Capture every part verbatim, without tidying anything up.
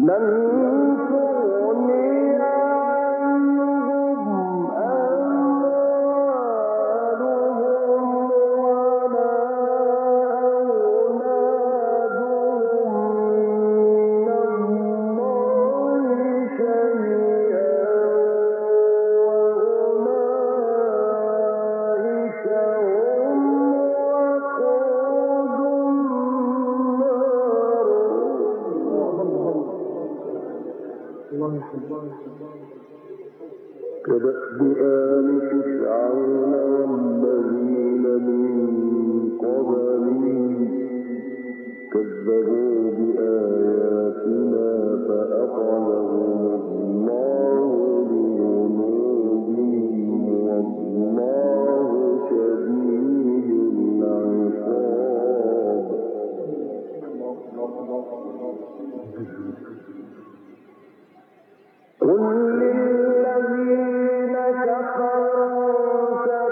كدأب آل فرعون والذين من قبلهم كذبوا بآياتنا فأخذهم الله بذنوبهم والله شديد العقاب. قل للذين كفروا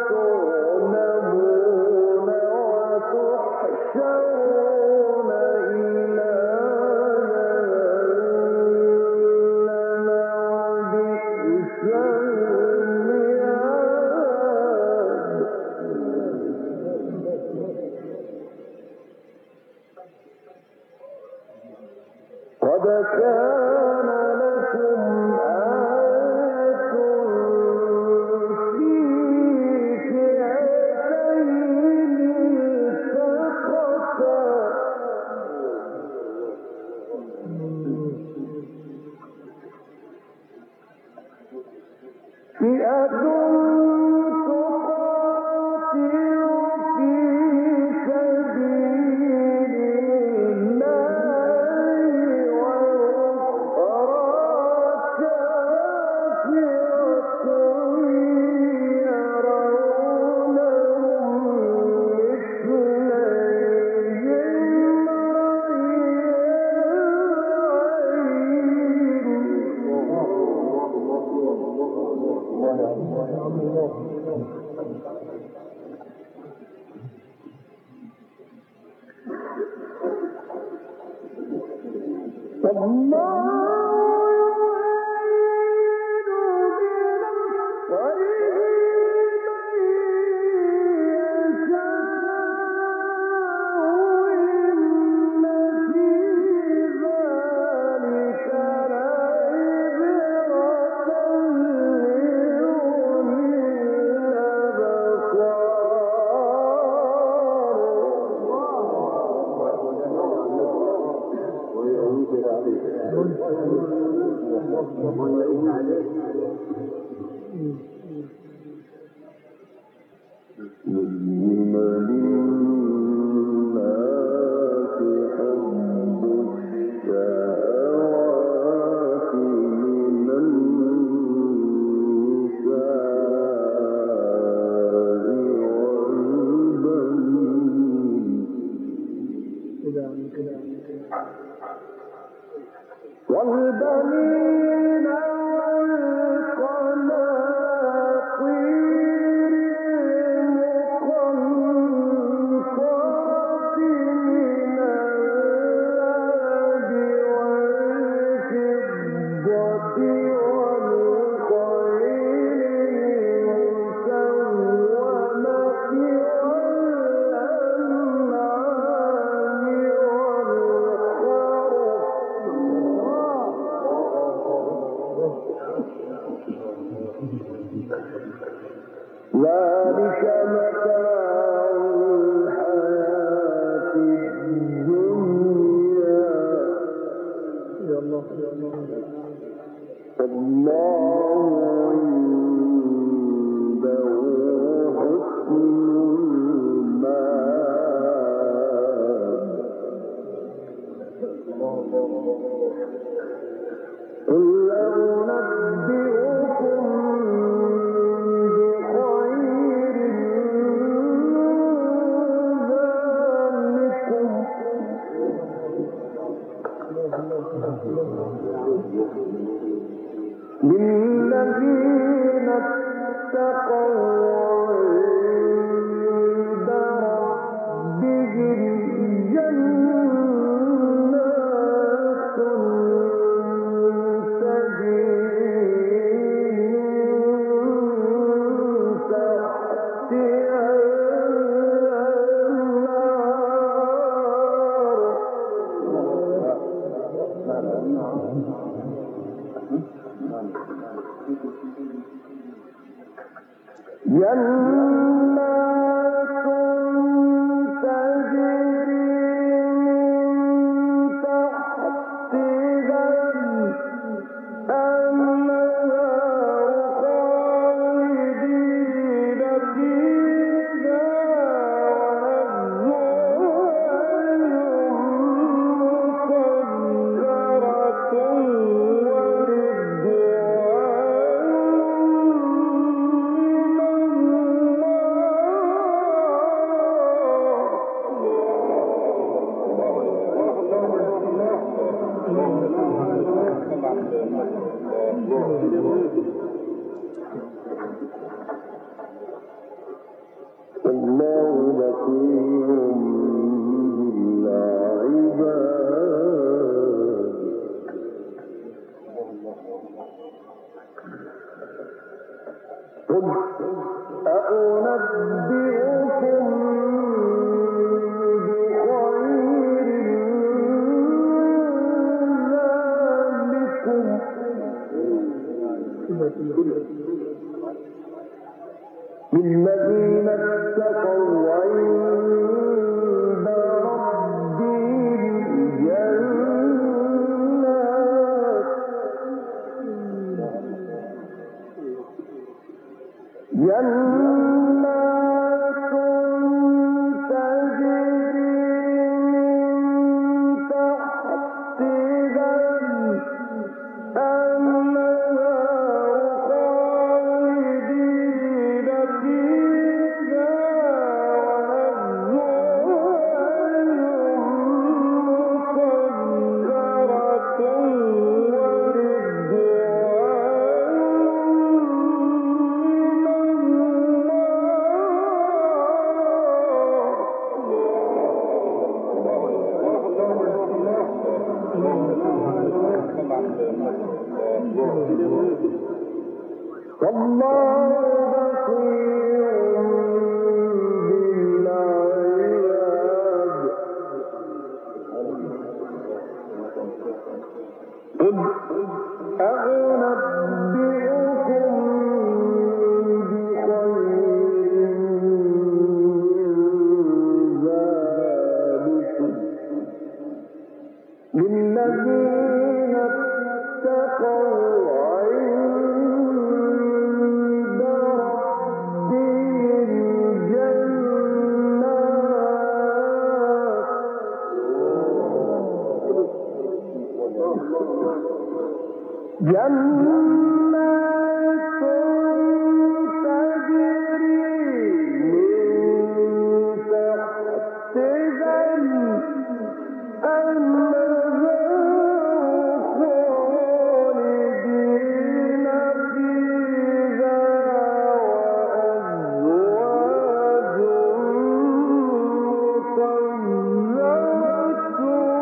ستغلبون وتحشرون إلى جهنم وبئس المهاد. قد كان لكم آية في فئتين التقتا فئة تقاتل في سبيل الله وأخرى كافرة يرونهم مثليهم والبنين والقناطير المقنطرة من الذهب والفضة والخيل المسومة والأنعام ذلك متاع الحياة الدنيا الله عنده حسن المآب. قل أنبئكم بخير للذين اتقوا عند ربهم جنات للذين اتقوا عند ربهم جنات جنات تجري من تحتها الأنهار خالدين فيها والله بصير بالعباد قل أنبئكم بخير من ذلكم للذين اتقوا عند ربهم جنات جنات تجري من تحتها الأنهار خالدين فيها وأزواج مطهرة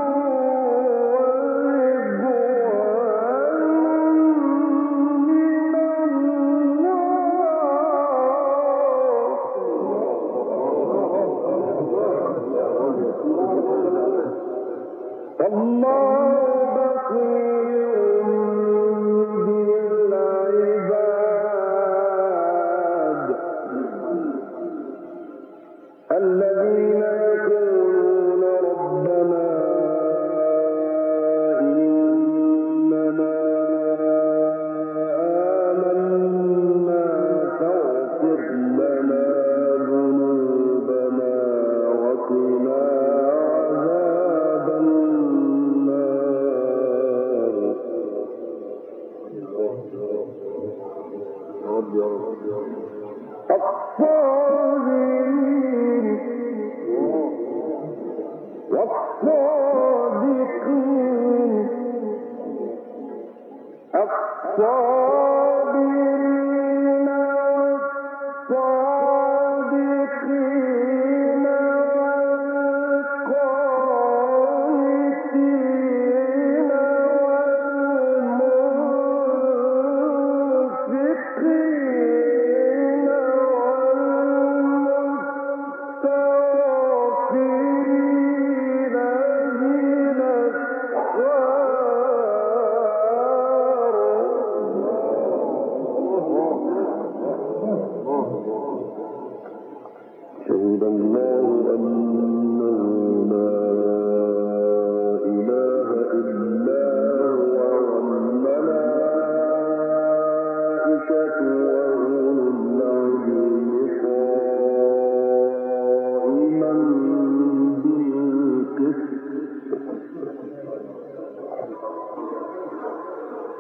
الله بصير بالعباد الذين يقولون ربنا إننا آمنا فاغفر لنا ذنوبنا وقنا عذاب النار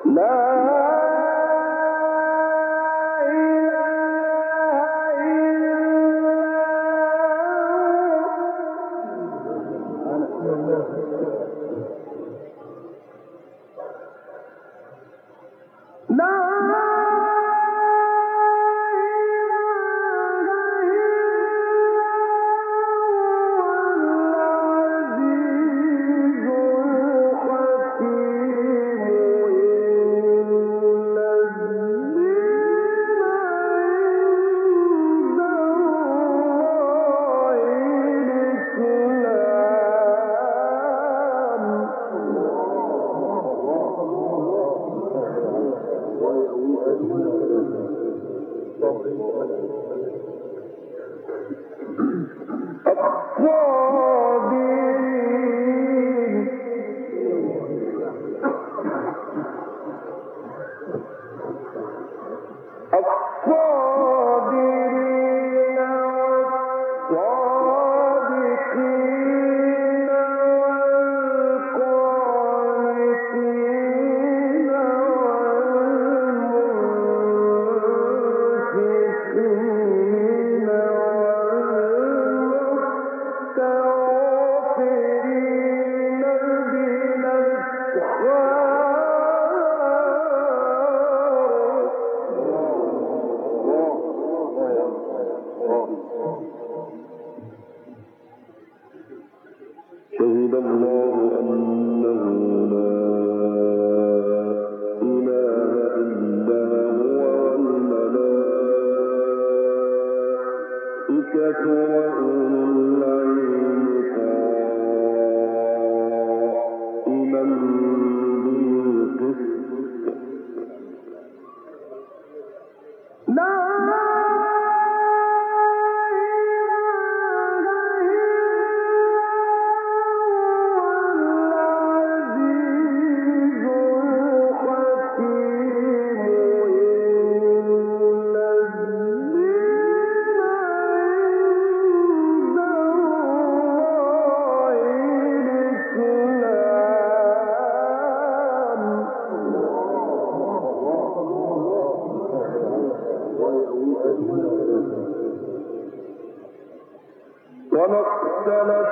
وما اختلف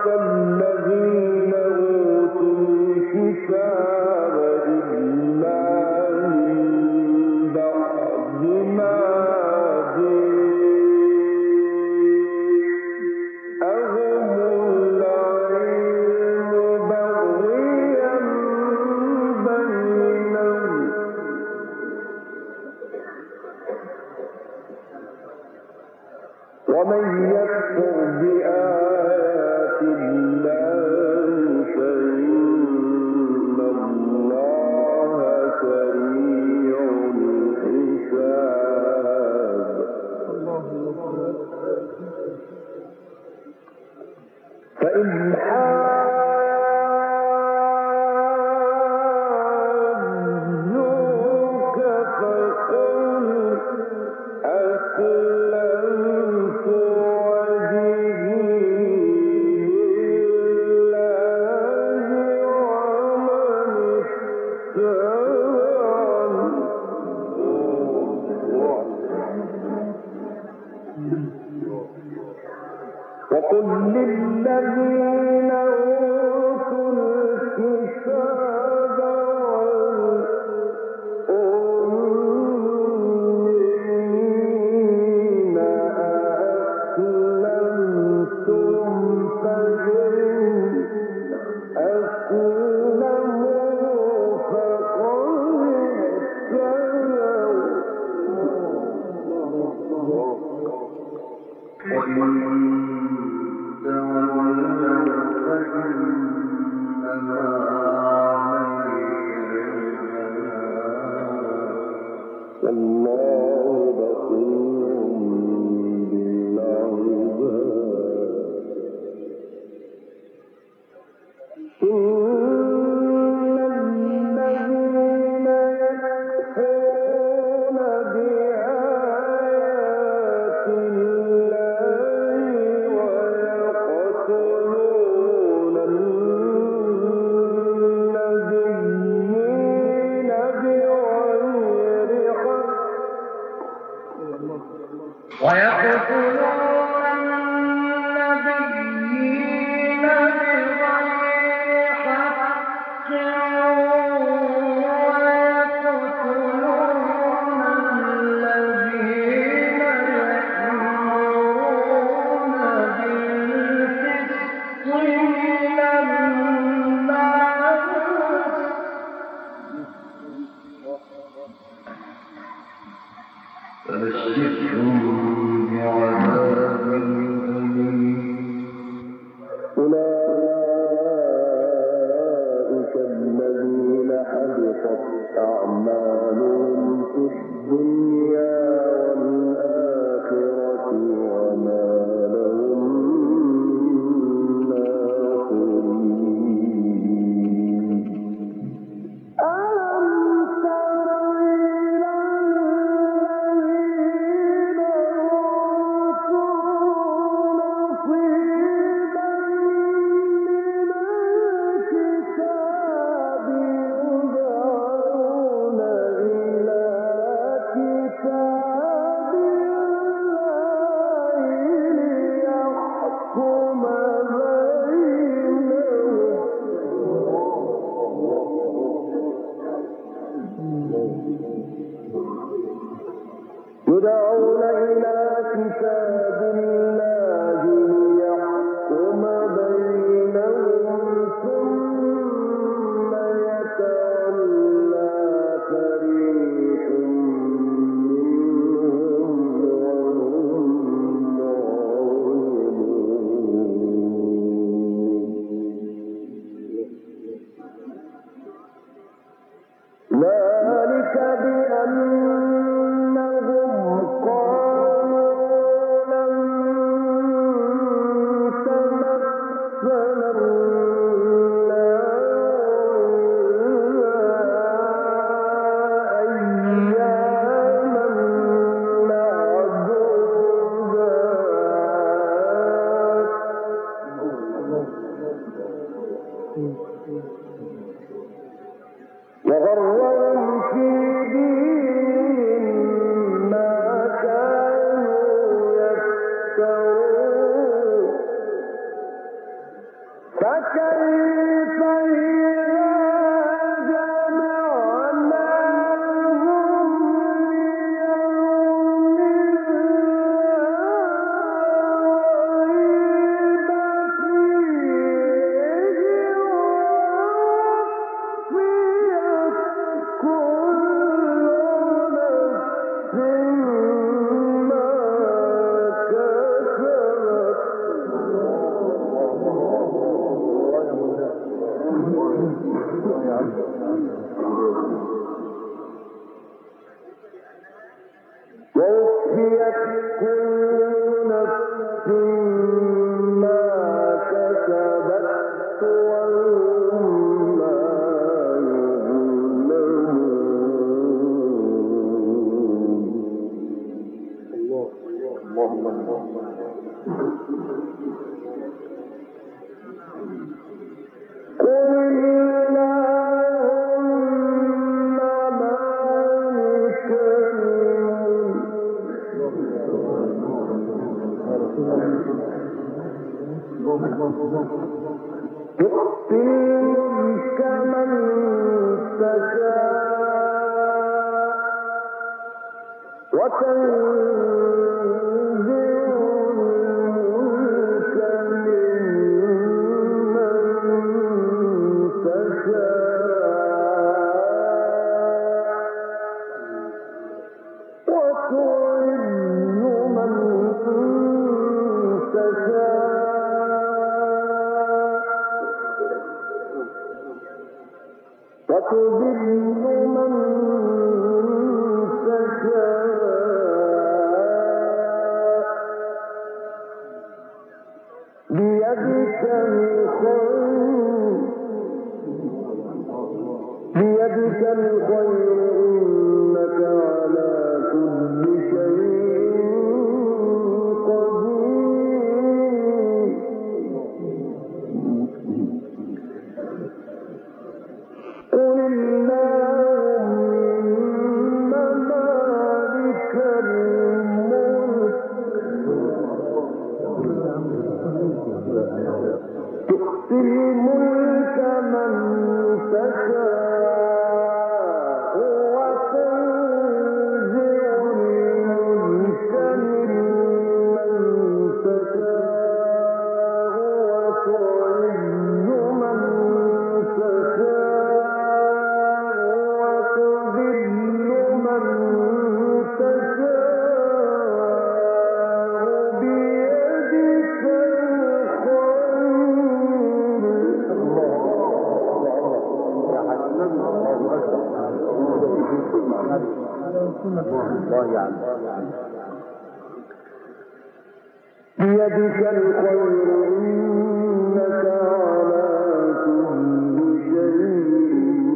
الذين أوتوا الكتاب إلا من بعد ما جاءهم العلم بغيا بينهم ومن يكفر بآيات الله فإن الله سريع الحساب فإن حاجوك فقل أسلمت وقل للذين أوتوا الكتاب والأمين أسلمتم فإن أسلموا فقد اهتدوا وإن تولوا فإنما الذين حبطت أعمالهم في الدنيا والآخرة وما لهم من ناصرين. ألم تر إلى الذين أوتوا نصيبا من الكتاب يدعون إلى كتاب الله ليحكم بينهم يدعون إلى كتاب الله ليحكم بينهم ثم يتولى فريق منهم وهم معرضون. ذلك بأنهم قالوا لن تمسنا النار أياما معدودات وغرهم في دينهم ما كانوا يفترون. فكيف إذا جمعناهم ليوم ووفيت كل نفس ما كسبت وهم لا يظلمون. قل اللهم مالك الملك تؤتي الملك من تشاء وتنزع الملك ممن تشاء وتعز من تشاء وتذل من تشاء بيدك الخير بيدك الخير إنك على كل شيء قدير. قل اللهم مالك الملك تؤتي الملك من تشاء وتنزع الملك ممن تشاء وتعز من تشاء بيدك الخير إنك على كل شيء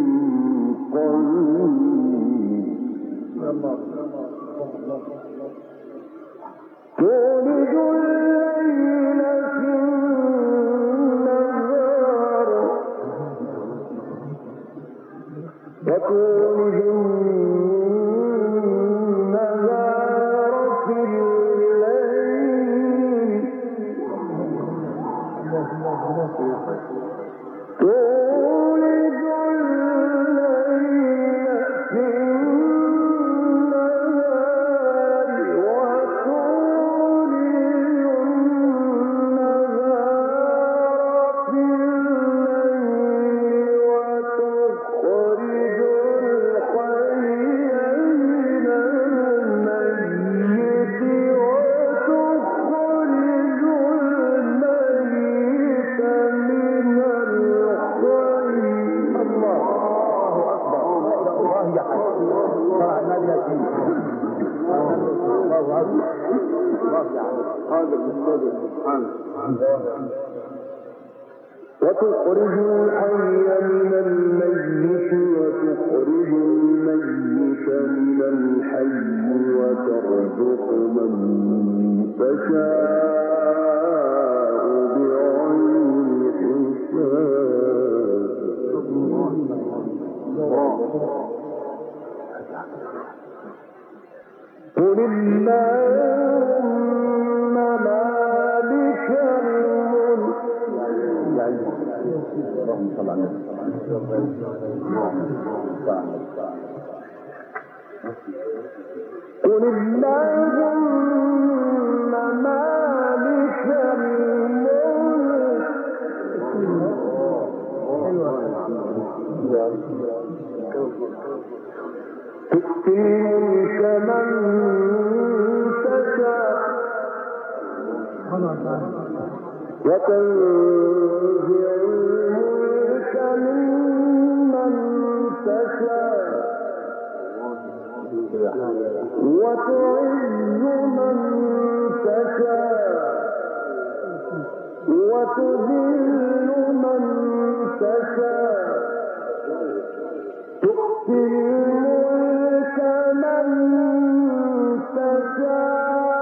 قدير تولد الليل في النهار وتولد النهار في الليل تولد الليل في النهار وتولد النهار في الليل وتخرج الحي من الميت وتخرج الميت من الحي. الله أكبر. الله يحفظ. طلع النبي ياسين. الله أكبر. الله يحفظ. هذا المستوى سبحانه. وتخرج الحي من الميت وتخرج الميت من الحي وترزق من تشاء بغير حساب. قل اللهم مالك الملك قل اللهم مالك الملك تؤتي الملك من تشاء وتنزع الملك ممن تشاء وتعز من تشاء وتذل من تشاء تؤتي الملك من تشاء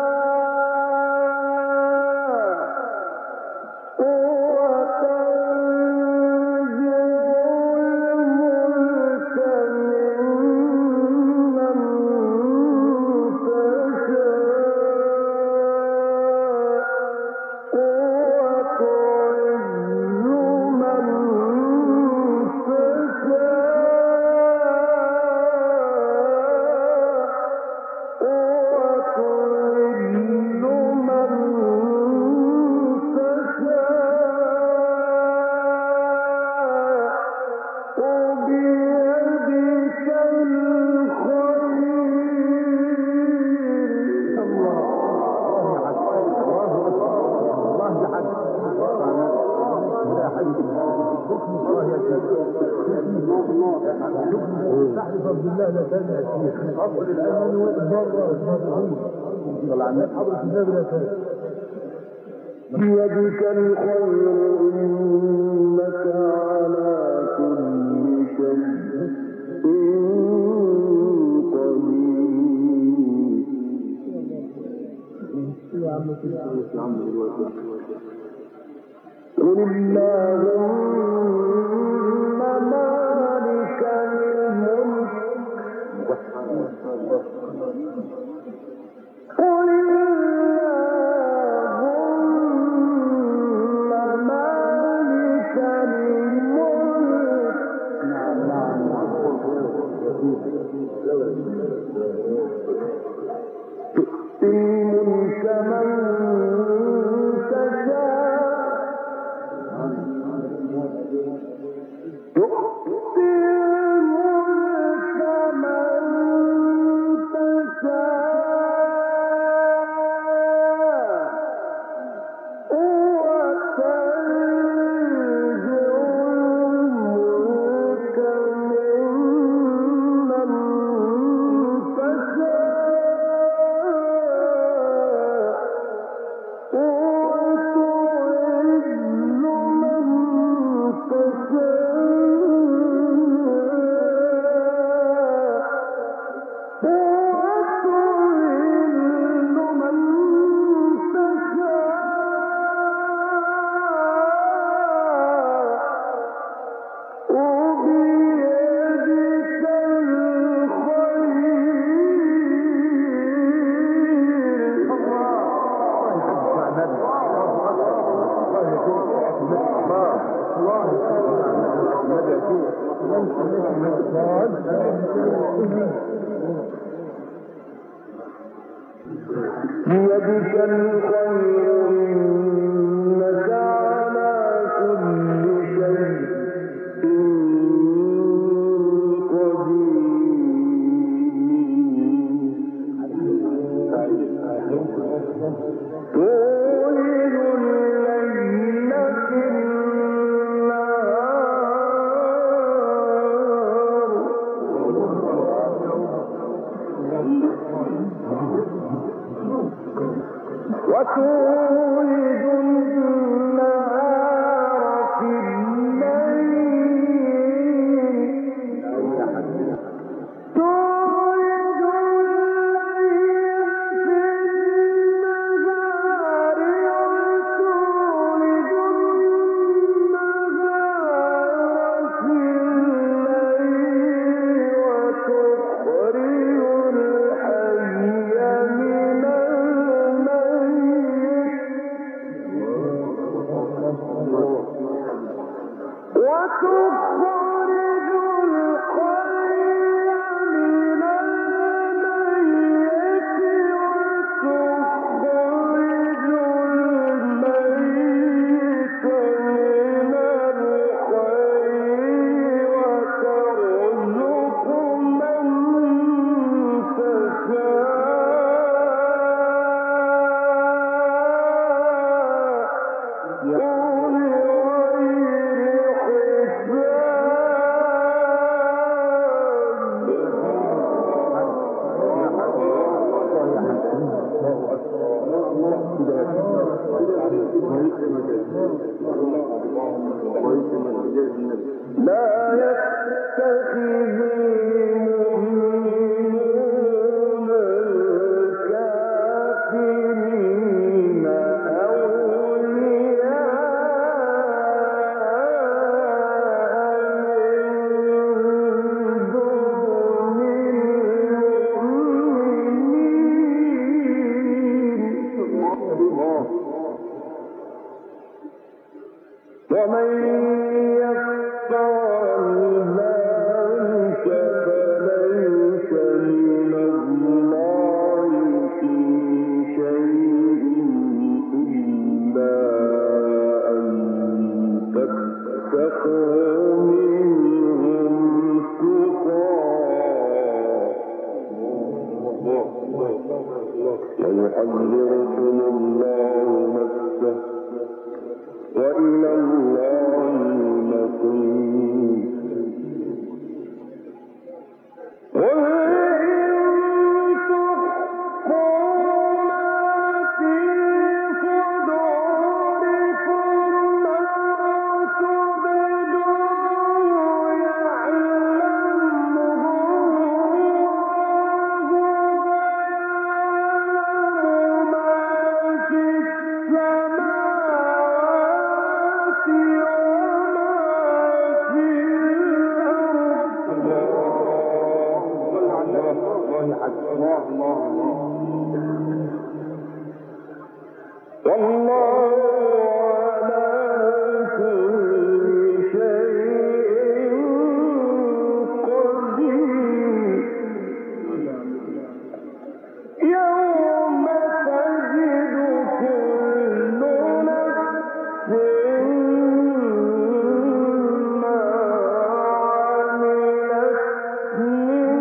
تحت فضل الله لا تاني أشياء أفضل الأمن والبر والصادقين حضرة النبي لا تاني بيدك الخير إنك على كل شيء قدير قل اللهم مالك الملك قل اللهم مالك الملك تؤتي الملك من تشاء يا شيخ بيدك الخير إنك على كل شيء تولد الليل في النهار وتولد النهار في الليل تولد الليل في النهار وتولد النهار في الليل وتخرج الحي من وتخرج الحي من الميت وتخرج الميت من الحي وترزق من لا يتخذ المؤمنون الكافرين أولياء من دون المؤمنين ومن يفعل ذلك فليس من الله في شيء إلا أن تتقوا منهم تقاه ويحذركم الله نفسه وإلى الله المصير قل إن تخفوا ما في صدوركم أو تبدوه يعلمه الله ويعلم ما في السماوات وما في الأرض والله على كل شيء قدير يوم تجد كل نفس ما عملت من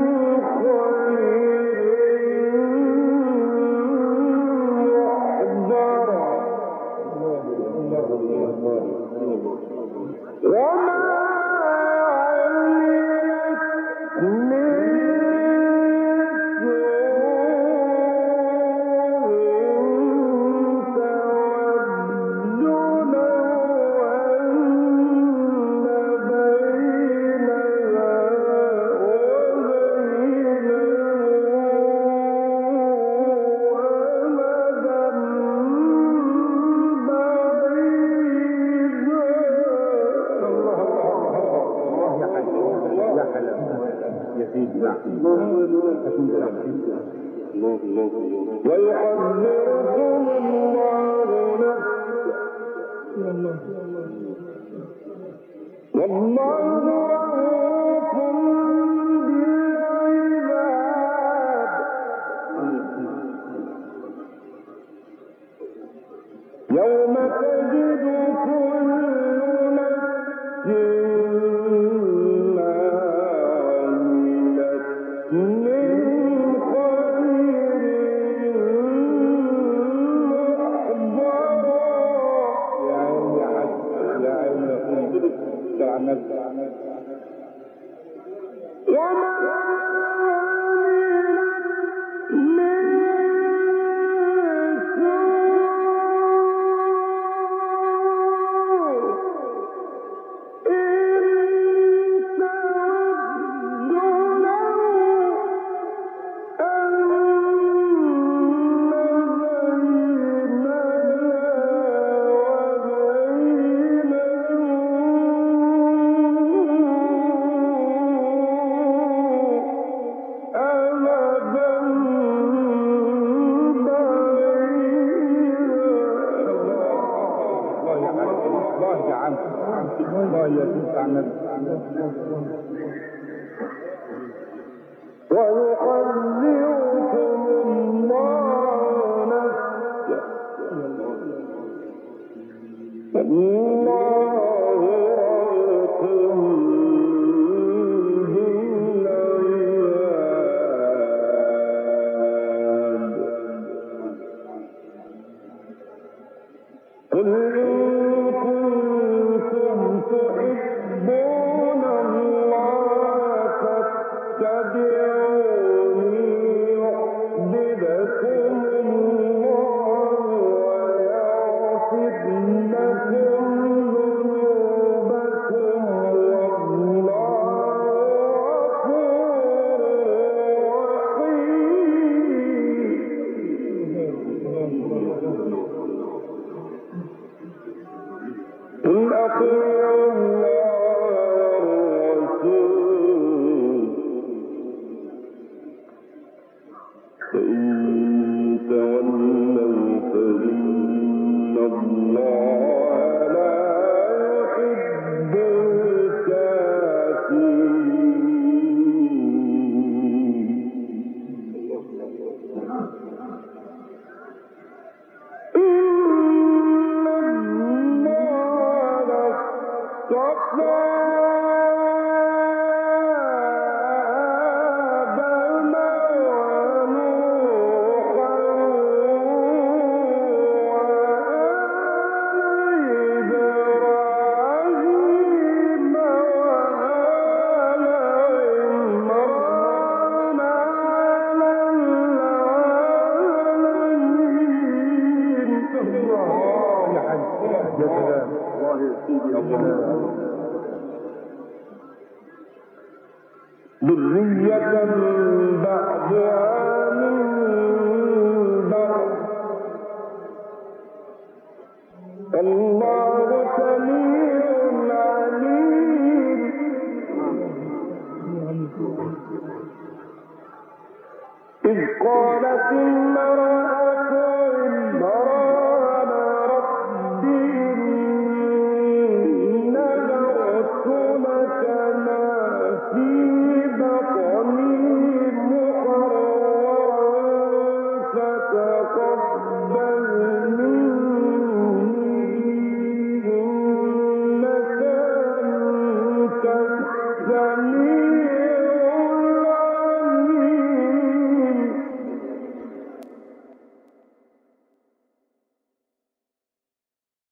ويحذركم الله نفسه والله رؤوف بالعباد يوم تجد كل نفس ما عملت من خير محضرا. يا عيني حاج يا عيني ترى نفسك وما عملت من ويحذركم الله نفسه والله رؤوف بالعباد. قل إن كنتم تحبون الله فاتبعوني يحببكم الله ويغفر لكم ذنوبكم والله غفور رحيم. قل أطيعوا الله والرسول فإن تولوا فإن الله لا يحب الكافرين. إن الله اصطفى ذرية بعضها من بعض الله سميع عليم. إذ قالت المرأة